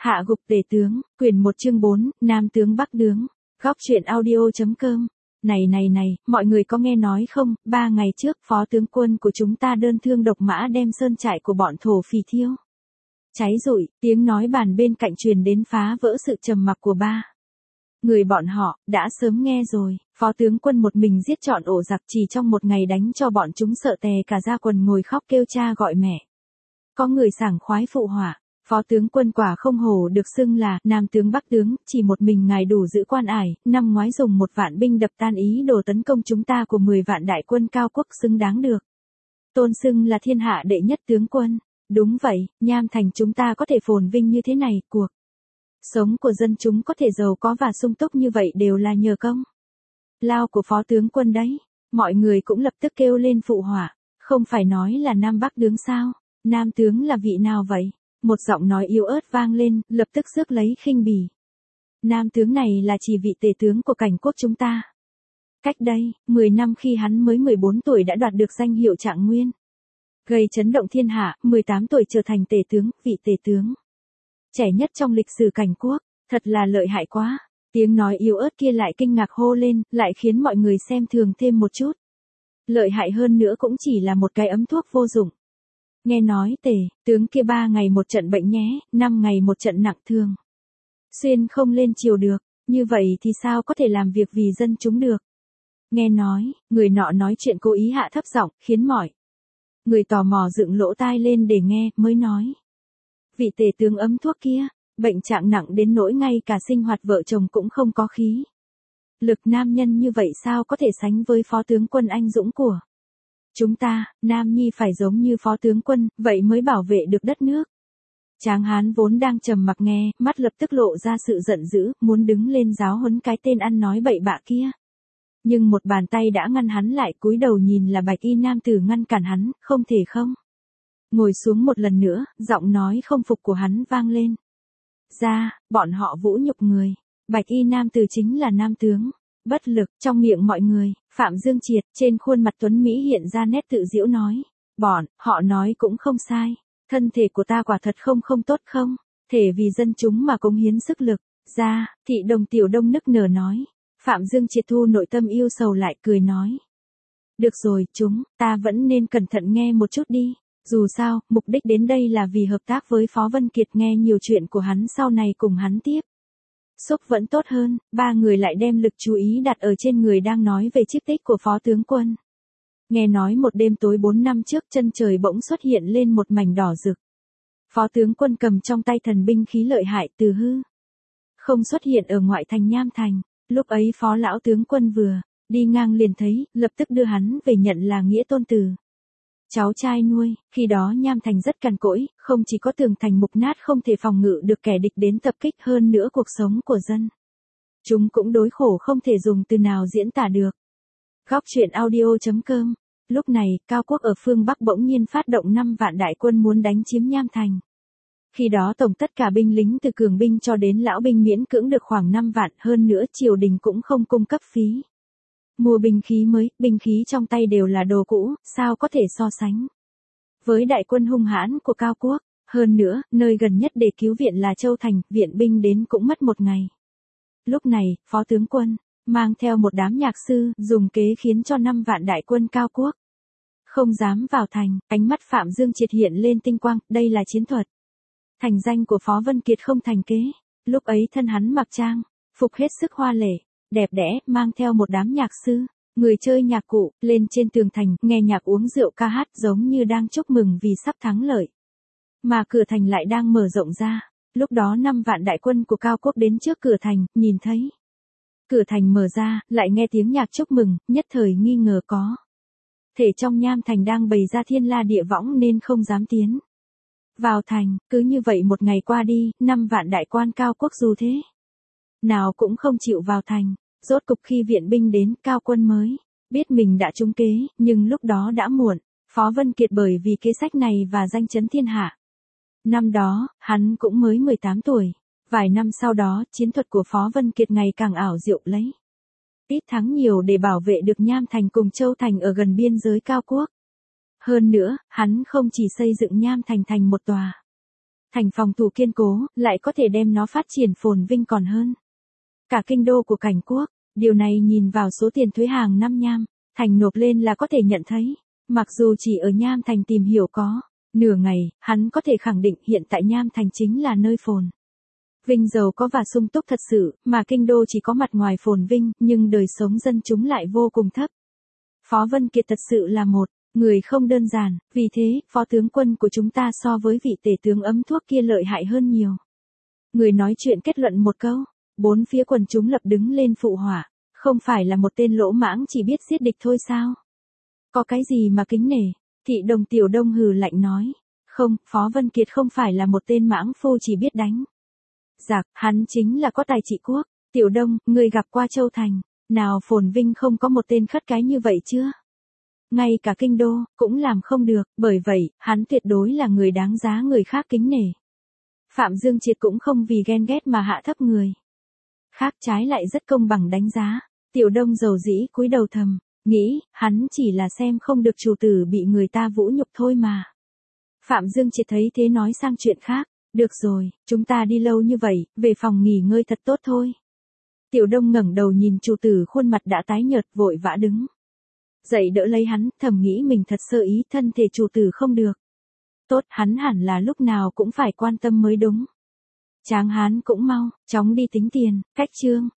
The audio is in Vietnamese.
Hạ gục tể tướng, quyển 1 chương 4, Nam tướng Bắc tướng. Góc truyện audio.com. Này, mọi người có nghe nói không, 3 ngày trước phó tướng quân của chúng ta đơn thương độc mã đem sơn trại của bọn thổ phỉ thiêu. Cháy rụi, tiếng nói bàn bên cạnh truyền đến phá vỡ sự trầm mặc của ba người bọn họ, đã sớm nghe rồi, phó tướng quân một mình giết trọn ổ giặc chỉ trong một ngày đánh cho bọn chúng sợ tè cả da quần ngồi khóc kêu cha gọi mẹ. Có người sảng khoái phụ họa. Phó tướng quân quả không hổ được xưng là Nam tướng Bắc tướng, chỉ một mình ngài đủ giữ quan ải, năm ngoái dùng 1 vạn binh đập tan ý đồ tấn công chúng ta của 10 vạn đại quân cao quốc xứng đáng được. Tôn xưng là thiên hạ đệ nhất tướng quân. Đúng vậy, Nham Thành chúng ta có thể phồn vinh như thế này, cuộc sống của dân chúng có thể giàu có và sung túc như vậy đều là nhờ công lao của phó tướng quân đấy. Mọi người cũng lập tức kêu lên phụ họa, không phải nói là Nam Bắc tướng sao? Nam tướng là vị nào vậy? Một giọng nói yếu ớt vang lên, lập tức rước lấy khinh bỉ. Nam tướng này là chỉ vị tể tướng của cảnh quốc chúng ta. Cách đây, 10 năm khi hắn mới 14 tuổi đã đoạt được danh hiệu Trạng Nguyên. Gây chấn động thiên hạ, 18 tuổi trở thành tể tướng, vị tể tướng trẻ nhất trong lịch sử cảnh quốc, thật là lợi hại quá. Tiếng nói yếu ớt kia lại kinh ngạc hô lên, lại khiến mọi người xem thường thêm một chút. Lợi hại hơn nữa cũng chỉ là một cái ấm thuốc vô dụng. Nghe nói tể tướng kia 3 ngày một trận bệnh nhé, 5 ngày một trận nặng thương. Xuyên không lên chiều được, như vậy thì sao có thể làm việc vì dân chúng được. Nghe nói, người nọ nói chuyện cố ý hạ thấp giọng, khiến mọi người tò mò dựng lỗ tai lên để nghe, mới nói. Vị tể tướng ấm thuốc kia, bệnh trạng nặng đến nỗi ngay cả sinh hoạt vợ chồng cũng không có khí lực, nam nhân như vậy sao có thể sánh với phó tướng quân anh dũng của chúng ta. Nam nhi phải giống như phó tướng quân, vậy mới bảo vệ được đất nước. Tráng hán vốn đang trầm mặc nghe, mắt lập tức lộ ra sự giận dữ, muốn đứng lên giáo huấn cái tên ăn nói bậy bạ kia. Nhưng một bàn tay đã ngăn hắn lại, cúi đầu nhìn là bạch y nam tử ngăn cản hắn, không thể không. Ngồi xuống một lần nữa, giọng nói không phục của hắn vang lên. Bọn họ vũ nhục người. Bạch y nam tử chính là nam tướng. Bất lực, trong miệng mọi người, Phạm Dương Triệt, trên khuôn mặt tuấn Mỹ hiện ra nét tự giễu nói. Bọn họ nói cũng không sai. Thân thể của ta quả thật không tốt không? Thể vì dân chúng mà cống hiến sức lực. Thị đồng tiểu đông nức nở nói. Phạm Dương Triệt thu nội tâm yêu sầu lại cười nói. Được rồi, ta vẫn nên cẩn thận nghe một chút đi. Dù sao, mục đích đến đây là vì hợp tác với Phó Vân Kiệt, nghe nhiều chuyện của hắn sau này cùng hắn tiếp xúc vẫn tốt hơn. 3 người lại đem lực chú ý đặt ở trên người đang nói về chức tích của phó tướng quân. Nghe nói một đêm tối 4 năm trước chân trời bỗng xuất hiện lên một mảnh đỏ rực. Phó tướng quân cầm trong tay thần binh khí lợi hại từ hư không xuất hiện ở ngoại thành Nham Thành. Lúc ấy phó lão tướng quân vừa đi ngang liền thấy, lập tức đưa hắn về nhận là nghĩa tôn tử, cháu trai nuôi. Khi đó Nham Thành rất cằn cỗi, không chỉ có tường thành mục nát không thể phòng ngự được kẻ địch đến tập kích, hơn nữa cuộc sống của dân chúng cũng đối khổ không thể dùng từ nào diễn tả được. Góc truyện audio.com. Lúc này, Cao Quốc ở phương Bắc bỗng nhiên phát động 5 vạn đại quân muốn đánh chiếm Nham Thành. Khi đó tổng tất cả binh lính từ cường binh cho đến lão binh miễn cưỡng được khoảng 5 vạn, hơn nữa triều đình cũng không cung cấp phí mua binh khí mới, binh khí trong tay đều là đồ cũ, sao có thể so sánh với đại quân hung hãn của Cao Quốc. Hơn nữa, nơi gần nhất để cứu viện là Châu Thành, viện binh đến cũng mất 1 ngày. Lúc này, phó tướng quân mang theo một đám nhạc sư, dùng kế khiến cho 5 vạn đại quân Cao Quốc không dám vào thành. Ánh mắt Phạm Dương Triệt hiện lên tinh quang, đây là chiến thuật thành danh của Phó Vân Kiệt không thành kế. Lúc ấy thân hắn mặc trang phục hết sức hoa lệ, đẹp đẽ, mang theo một đám nhạc sư, người chơi nhạc cụ, lên trên tường thành, nghe nhạc uống rượu ca hát, giống như đang chúc mừng vì sắp thắng lợi. Mà cửa thành lại đang mở rộng ra. Lúc đó 5 vạn đại quân của Cao Quốc đến trước cửa thành, nhìn thấy cửa thành mở ra, lại nghe tiếng nhạc chúc mừng, nhất thời nghi ngờ có thể trong Nham Thành đang bày ra thiên la địa võng nên không dám tiến vào thành. Cứ như vậy một ngày qua đi, 5 vạn đại quan Cao Quốc dù thế nào cũng không chịu vào thành. Rốt cục khi viện binh đến, Cao Quân mới biết mình đã trúng kế, nhưng lúc đó đã muộn. Phó Vân Kiệt bởi vì kế sách này và danh chấn thiên hạ. Năm đó, hắn cũng mới 18 tuổi. Vài năm sau đó, chiến thuật của Phó Vân Kiệt ngày càng ảo diệu, lấy ít thắng nhiều để bảo vệ được Nham Thành cùng Châu Thành ở gần biên giới Cao Quốc. Hơn nữa, hắn không chỉ xây dựng Nham Thành thành một tòa Thành phòng thủ kiên cố, lại có thể đem nó phát triển phồn vinh còn hơn. Cả kinh đô của cảnh quốc, điều này nhìn vào số tiền thuế hàng năm Nham Thành nộp lên là có thể nhận thấy. Mặc dù chỉ ở Nham Thành tìm hiểu có nửa ngày, hắn có thể khẳng định hiện tại Nham Thành chính là nơi phồn vinh giàu có và sung túc thật sự, mà kinh đô chỉ có mặt ngoài phồn vinh, nhưng đời sống dân chúng lại vô cùng thấp. Phó Vân Kiệt thật sự là một người không đơn giản, vì thế, phó tướng quân của chúng ta so với vị tể tướng ấm thuốc kia lợi hại hơn nhiều. Người nói chuyện kết luận một câu, bốn phía quần chúng lập đứng lên phụ họa, không phải là một tên lỗ mãng chỉ biết giết địch thôi sao? Có cái gì mà kính nể? Thị Đồng Tiểu Đông hừ lạnh nói, không, Phó Vân Kiệt không phải là một tên mãng phu chỉ biết đánh giặc, hắn chính là có tài trị quốc. Tiểu Đông, người gặp qua Châu Thành, nào phồn vinh không có một tên khất cái như vậy chưa? Ngay cả kinh đô, cũng làm không được, bởi vậy, hắn tuyệt đối là người đáng giá người khác kính nể. Phạm Dương Triệt cũng không vì ghen ghét mà hạ thấp người khác, trái lại rất công bằng đánh giá. Tiểu Đông dầu dĩ cúi đầu thầm, nghĩ, hắn chỉ là xem không được chủ tử bị người ta vũ nhục thôi mà. Phạm Dương Triệt thấy thế nói sang chuyện khác, được rồi, chúng ta đi lâu như vậy, về phòng nghỉ ngơi thật tốt thôi. Tiểu Đông ngẩng đầu nhìn chủ tử khuôn mặt đã tái nhợt vội vã đứng dậy đỡ lấy hắn, thầm nghĩ mình thật sơ ý, thân thể chủ tử không được tốt, hắn hẳn là lúc nào cũng phải quan tâm mới đúng. Tráng hán cũng mau, chóng đi tính tiền, cách chương.